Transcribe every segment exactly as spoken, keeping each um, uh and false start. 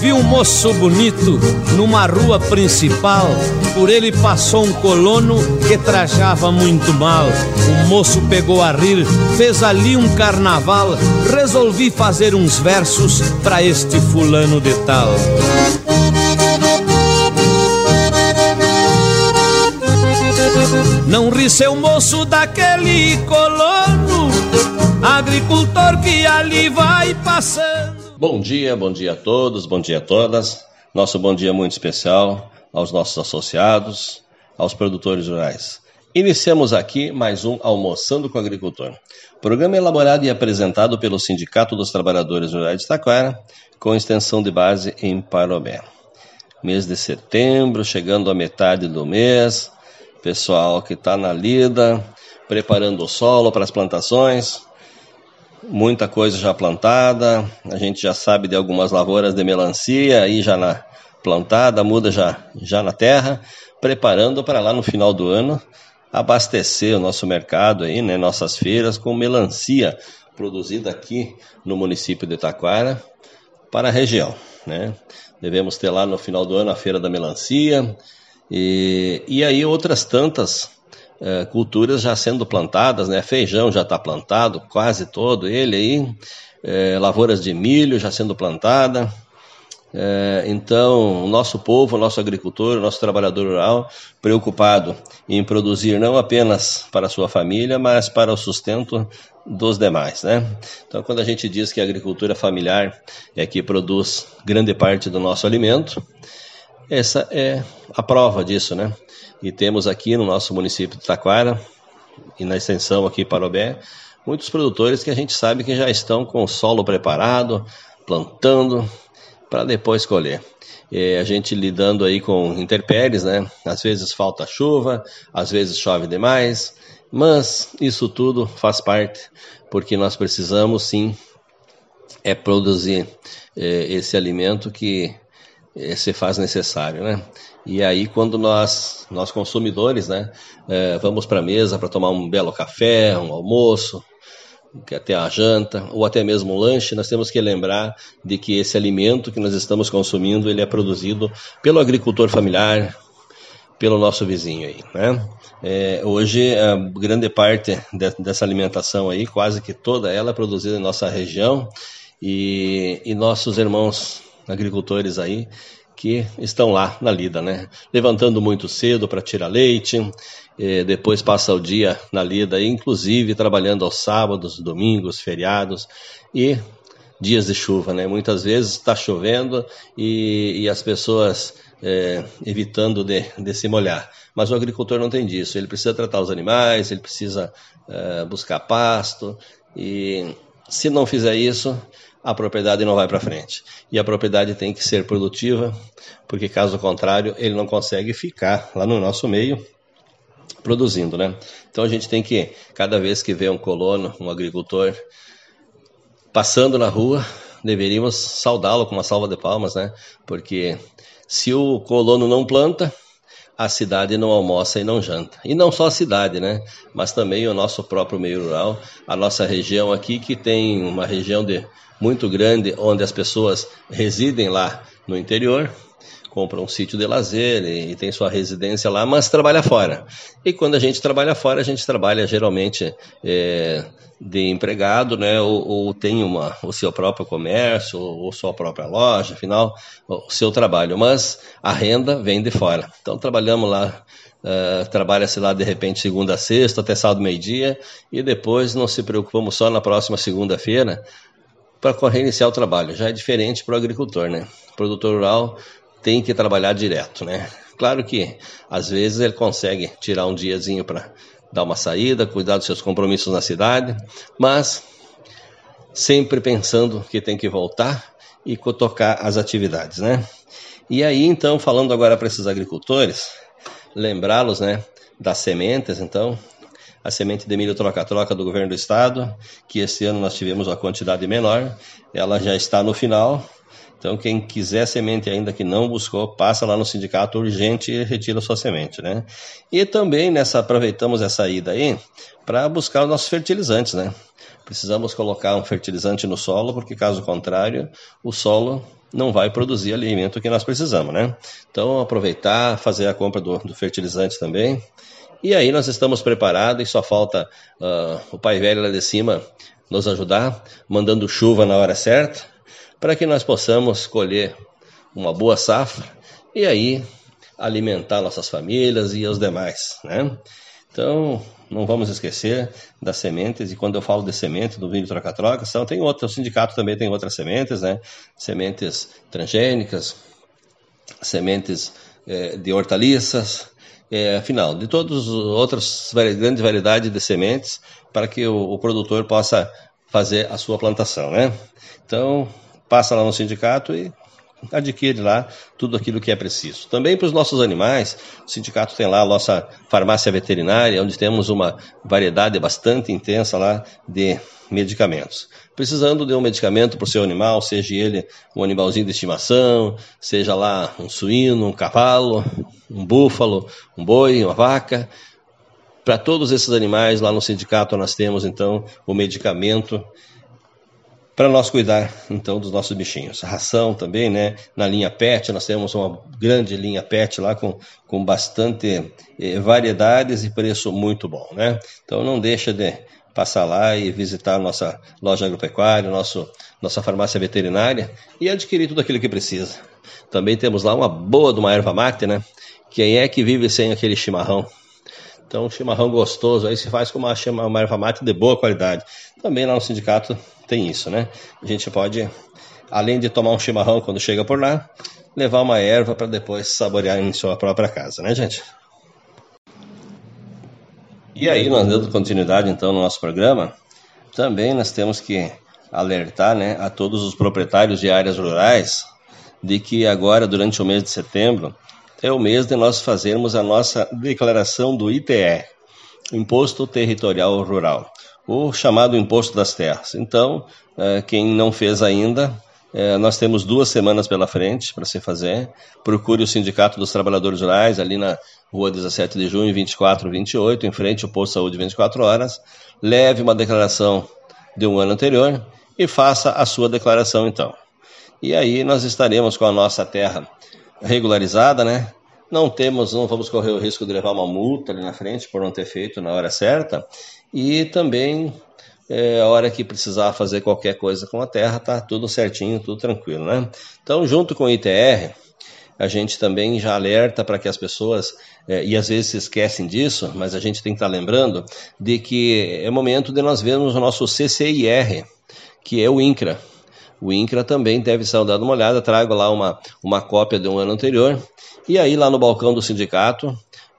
viu um moço bonito numa rua principal. Por ele passou um colono que trajava muito mal. O moço pegou a rir, fez ali um carnaval. Resolvi fazer uns versos pra este fulano de tal. Não ri, seu moço, daquele colono, agricultor que ali vai passando. Bom dia, bom dia a todos, bom dia a todas. Nosso bom dia muito especial aos nossos associados, aos produtores rurais. Iniciamos aqui mais um Almoçando com o Agricultor. Programa elaborado e apresentado pelo Sindicato dos Trabalhadores Rurais de Taquara, com extensão de base em Parobé. Mês de setembro, chegando à metade do mês. Pessoal que está na lida, preparando o solo para as plantações, muita coisa já plantada, a gente já sabe de algumas lavouras de melancia aí já na plantada, muda já, já na terra, preparando para lá no final do ano abastecer o nosso mercado aí, né, nossas feiras com melancia produzida aqui no município de Taquara para a região, né? Devemos ter lá no final do ano a feira da melancia. E, e aí outras tantas é, culturas já sendo plantadas, né? Feijão já está plantado, quase todo ele aí, é, lavouras de milho já sendo plantada. É, então, o nosso povo, o nosso agricultor, o nosso trabalhador rural, preocupado em produzir não apenas para a sua família, mas para o sustento dos demais, né? Então, quando a gente diz que a agricultura familiar é que produz grande parte do nosso alimento, essa é a prova disso, né? E temos aqui no nosso município de Taquara, e na extensão aqui Parobé, muitos produtores que a gente sabe que já estão com o solo preparado, plantando, para depois colher. E a gente lidando aí com intempéries, né? Às vezes falta chuva, às vezes chove demais, mas isso tudo faz parte, porque nós precisamos sim é produzir é, esse alimento que se faz necessário, né? E aí quando nós, nós consumidores, né, é, vamos para a mesa para tomar um belo café, um almoço, até a janta, ou até mesmo um lanche, nós temos que lembrar de que esse alimento que nós estamos consumindo, ele é produzido pelo agricultor familiar, pelo nosso vizinho aí, né? É, hoje, a grande parte de, dessa alimentação aí, quase que toda ela é produzida em nossa região, e, e nossos irmãos agricultores aí que estão lá na lida, né? Levantando muito cedo para tirar leite, eh, depois passa o dia na lida, inclusive trabalhando aos sábados, domingos, feriados e dias de chuva, né? Muitas vezes está chovendo e, e as pessoas eh, evitando de, de se molhar. Mas o agricultor não tem disso, ele precisa tratar os animais, ele precisa eh, buscar pasto e se não fizer isso, a propriedade não vai para frente. E a propriedade tem que ser produtiva, porque caso contrário, ele não consegue ficar lá no nosso meio produzindo, né? Então a gente tem que, cada vez que vê um colono, um agricultor passando na rua, deveríamos saudá-lo com uma salva de palmas, né? Porque se o colono não planta, a cidade não almoça e não janta. E não só a cidade, né? Mas também o nosso próprio meio rural, a nossa região aqui, que tem uma região de muito grande, onde as pessoas residem lá no interior, compram um sítio de lazer e, e tem sua residência lá, mas trabalha fora. E quando a gente trabalha fora, a gente trabalha geralmente é, de empregado, né? Ou, ou tem uma, o seu próprio comércio, ou, ou sua própria loja, afinal, o seu trabalho. Mas a renda vem de fora. Então trabalhamos lá, uh, trabalha-se lá de repente segunda a sexta, até sábado meio-dia, e depois não se preocupamos só na próxima segunda-feira, para reiniciar o trabalho. Já é diferente para o agricultor, né? O produtor rural tem que trabalhar direto, né? Claro que, às vezes, ele consegue tirar um diazinho para dar uma saída, cuidar dos seus compromissos na cidade, mas sempre pensando que tem que voltar e tocar as atividades, né? E aí, então, falando agora para esses agricultores, lembrá-los, né, das sementes, então, a semente de milho troca-troca do governo do estado, que esse ano nós tivemos uma quantidade menor, ela já está no final. Então, quem quiser semente ainda que não buscou, passa lá no sindicato urgente e retira a sua semente, né? E também nessa, aproveitamos essa ida aí para buscar os nossos fertilizantes, né? Precisamos colocar um fertilizante no solo, porque caso contrário, o solo não vai produzir o alimento que nós precisamos, né? Então, aproveitar, fazer a compra do, do fertilizante também. E aí nós estamos preparados e só falta uh, o Pai Velho lá de cima nos ajudar, mandando chuva na hora certa, para que nós possamos colher uma boa safra e aí alimentar nossas famílias e os demais, né? Então, não vamos esquecer das sementes, e quando eu falo de semente do vinho troca-troca, são, tem outro, o sindicato também tem outras sementes, né? Sementes transgênicas, sementes é, de hortaliças, é, afinal, de todas as outras grandes variedades de sementes, para que o, o produtor possa fazer a sua plantação, né? Então, passa lá no sindicato e adquire lá tudo aquilo que é preciso. Também para os nossos animais, o sindicato tem lá a nossa farmácia veterinária, onde temos uma variedade bastante intensa lá de medicamentos. Precisando de um medicamento para o seu animal, seja ele um animalzinho de estimação, seja lá um suíno, um cavalo, um búfalo, um boi, uma vaca. Para todos esses animais, lá no sindicato nós temos então o medicamento para nós cuidar, então, dos nossos bichinhos. A ração também, né? Na linha pet, nós temos uma grande linha pet lá com, com bastante eh, variedades e preço muito bom, né? Então, não deixa de passar lá e visitar a nossa loja agropecuária, nosso, nossa farmácia veterinária e adquirir tudo aquilo que precisa. Também temos lá uma boa de uma erva mate, né? Quem é que vive sem aquele chimarrão? Então, um chimarrão gostoso aí se faz com uma, uma erva mate de boa qualidade. Também lá no sindicato tem isso, né? A gente pode, além de tomar um chimarrão quando chega por lá, levar uma erva para depois saborear em sua própria casa, né, gente? E aí, nós dando continuidade, então, no nosso programa, também nós temos que alertar, né, a todos os proprietários de áreas rurais de que agora, durante o mês de setembro, é o mês de nós fazermos a nossa declaração do I T R, Imposto Territorial Rural, o chamado Imposto das Terras. Então, quem não fez ainda, nós temos duas semanas pela frente para se fazer. Procure o Sindicato dos Trabalhadores Rurais, ali na rua dezessete de junho, vinte e quatro vinte e oito, em frente ao Posto de Saúde vinte e quatro horas. Leve uma declaração de um ano anterior e faça a sua declaração, então. E aí nós estaremos com a nossa terra regularizada, né? Não temos, não vamos correr o risco de levar uma multa ali na frente por não ter feito na hora certa. E também, é, a hora que precisar fazer qualquer coisa com a terra, tá tudo certinho, tudo tranquilo, né? Então, junto com o I T R, a gente também já alerta para que as pessoas, é, e às vezes se esquecem disso, mas a gente tem que estar lembrando de que é momento de nós vermos o nosso C C I R, que é o INCRA. O INCRA também deve ser dado uma olhada, trago lá uma, uma cópia de um ano anterior, e aí lá no balcão do sindicato,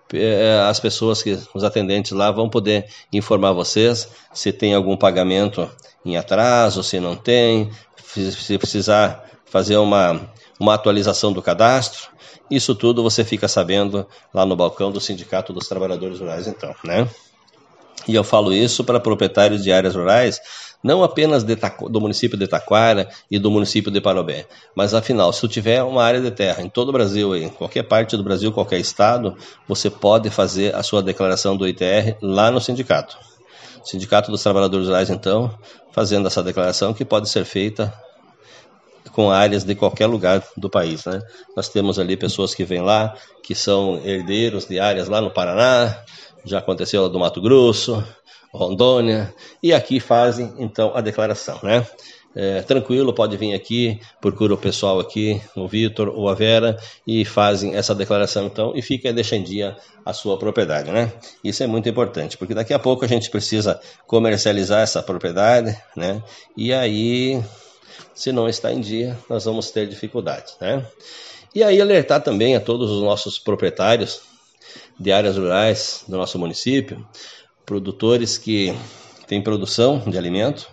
as pessoas, que os atendentes lá vão poder informar vocês se tem algum pagamento em atraso, se não tem, se precisar fazer uma, uma atualização do cadastro. Isso tudo você fica sabendo lá no balcão do Sindicato dos Trabalhadores Rurais, então, né? E eu falo isso para proprietários de áreas rurais, não apenas de Taqu- do município de Taquara e do município de Parobé, mas afinal, se tu tiver uma área de terra em todo o Brasil, em qualquer parte do Brasil, qualquer estado, você pode fazer a sua declaração do I T R lá no sindicato. Sindicato dos Trabalhadores Rurais, então, fazendo essa declaração que pode ser feita com áreas de qualquer lugar do país, né? Nós temos ali pessoas que vêm lá, que são herdeiros de áreas lá no Paraná, já aconteceu lá do Mato Grosso, Rondônia, e aqui fazem, então, a declaração, né? É, tranquilo, pode vir aqui, procura o pessoal aqui, o Vitor ou a Vera, e fazem essa declaração, então, e fica, deixa em dia a sua propriedade, né? Isso é muito importante, porque daqui a pouco a gente precisa comercializar essa propriedade, né? E aí, se não está em dia, nós vamos ter dificuldades, né? E aí alertar também a todos os nossos proprietários de áreas rurais do nosso município, produtores que têm produção de alimento,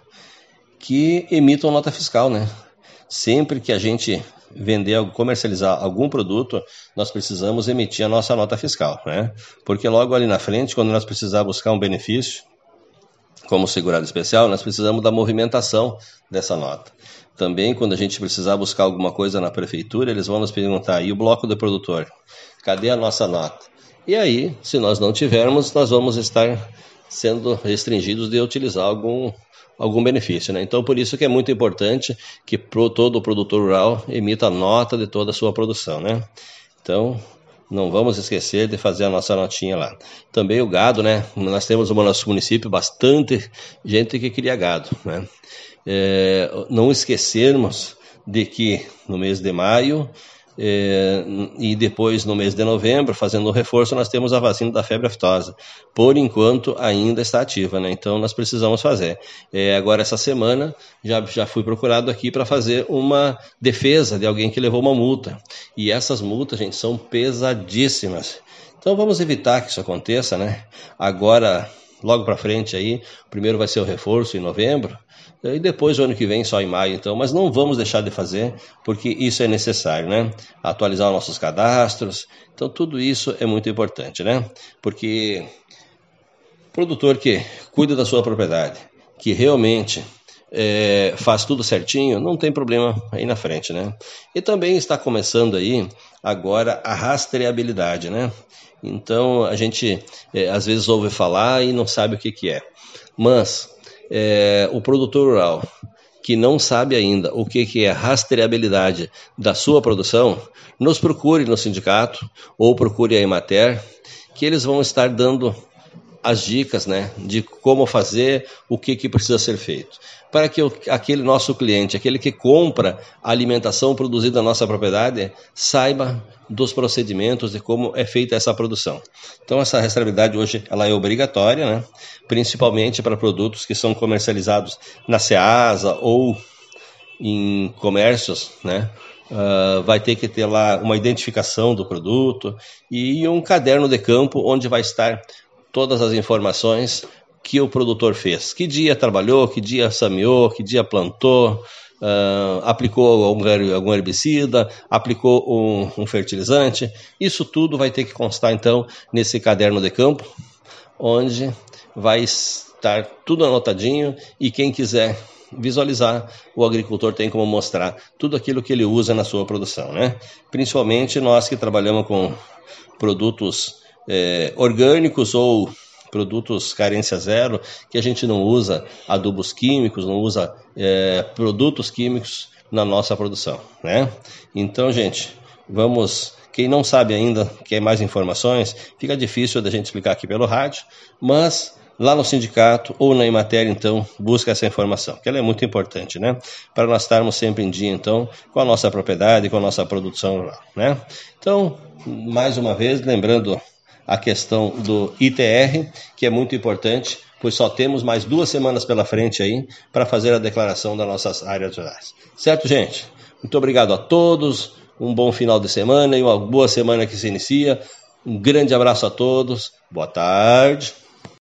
que emitam nota fiscal, né? Sempre que a gente vender, comercializar algum produto, nós precisamos emitir a nossa nota fiscal, né? Porque logo ali na frente, quando nós precisar buscar um benefício, como segurado especial, nós precisamos da movimentação dessa nota. Também, quando a gente precisar buscar alguma coisa na prefeitura, eles vão nos perguntar, e o bloco do produtor? Cadê a nossa nota? E aí, se nós não tivermos, nós vamos estar sendo restringidos de utilizar algum, algum benefício, né? Então, por isso que é muito importante que pro, todo o produtor rural emita nota de toda a sua produção, né? Então, não vamos esquecer de fazer a nossa notinha lá. Também o gado, né? Nós temos no nosso município bastante gente que cria gado, né? É, não esquecermos de que no mês de maio é, e depois no mês de novembro, fazendo o reforço, nós temos a vacina da febre aftosa. Por enquanto ainda está ativa, né? Então nós precisamos fazer. É, agora essa semana já, já fui procurado aqui para fazer uma defesa de alguém que levou uma multa. E essas multas, gente, são pesadíssimas. Então vamos evitar que isso aconteça, né? Agora, logo para frente aí, primeiro vai ser o reforço em novembro, e depois o ano que vem só em maio, então, mas não vamos deixar de fazer, porque isso é necessário, né? Atualizar os nossos cadastros, então tudo isso é muito importante, né? Porque o produtor que cuida da sua propriedade, que realmente é, faz tudo certinho, não tem problema aí na frente, né? E também está começando aí agora a rastreabilidade, né? Então a gente é, às vezes ouve falar e não sabe o que, que é, mas É, o produtor rural que não sabe ainda o que, que é a rastreabilidade da sua produção, nos procure no sindicato ou procure a Emater, que eles vão estar dando as dicas, né, de como fazer, o que, que precisa ser feito. Para que o, aquele nosso cliente, aquele que compra a alimentação produzida na nossa propriedade, saiba dos procedimentos de como é feita essa produção. Então essa rastreabilidade hoje ela é obrigatória, né? Principalmente para produtos que são comercializados na Ceasa ou em comércios, né? Uh, vai ter que ter lá uma identificação do produto e um caderno de campo onde vai estar todas as informações que o produtor fez. Que dia trabalhou, que dia semeou, que dia plantou, uh, aplicou algum, algum herbicida, aplicou um, um fertilizante. Isso tudo vai ter que constar, então, nesse caderno de campo, onde vai estar tudo anotadinho e quem quiser visualizar, o agricultor tem como mostrar tudo aquilo que ele usa na sua produção, né? Principalmente nós que trabalhamos com produtos é, orgânicos ou produtos carência zero, que a gente não usa adubos químicos, não usa é, produtos químicos na nossa produção, né? Então, gente, vamos... Quem não sabe ainda, quer mais informações, fica difícil da gente explicar aqui pelo rádio, mas lá no sindicato ou na Emater, então, busca essa informação, que ela é muito importante, né? Para nós estarmos sempre em dia, então, com a nossa propriedade, com a nossa produção rural, né? Então, mais uma vez, lembrando a questão do I T R, que é muito importante, pois só temos mais duas semanas pela frente aí para fazer a declaração das nossas áreas rurais. Certo, gente? Muito obrigado a todos, um bom final de semana e uma boa semana que se inicia. Um grande abraço a todos, boa tarde.